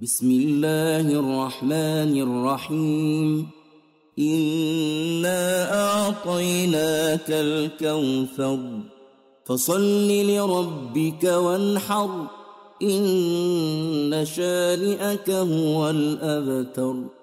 بسم الله الرحمن الرحيم إنا أعطيناك الكوثر فصل لربك وانحر إن شانئك هو الأبتر.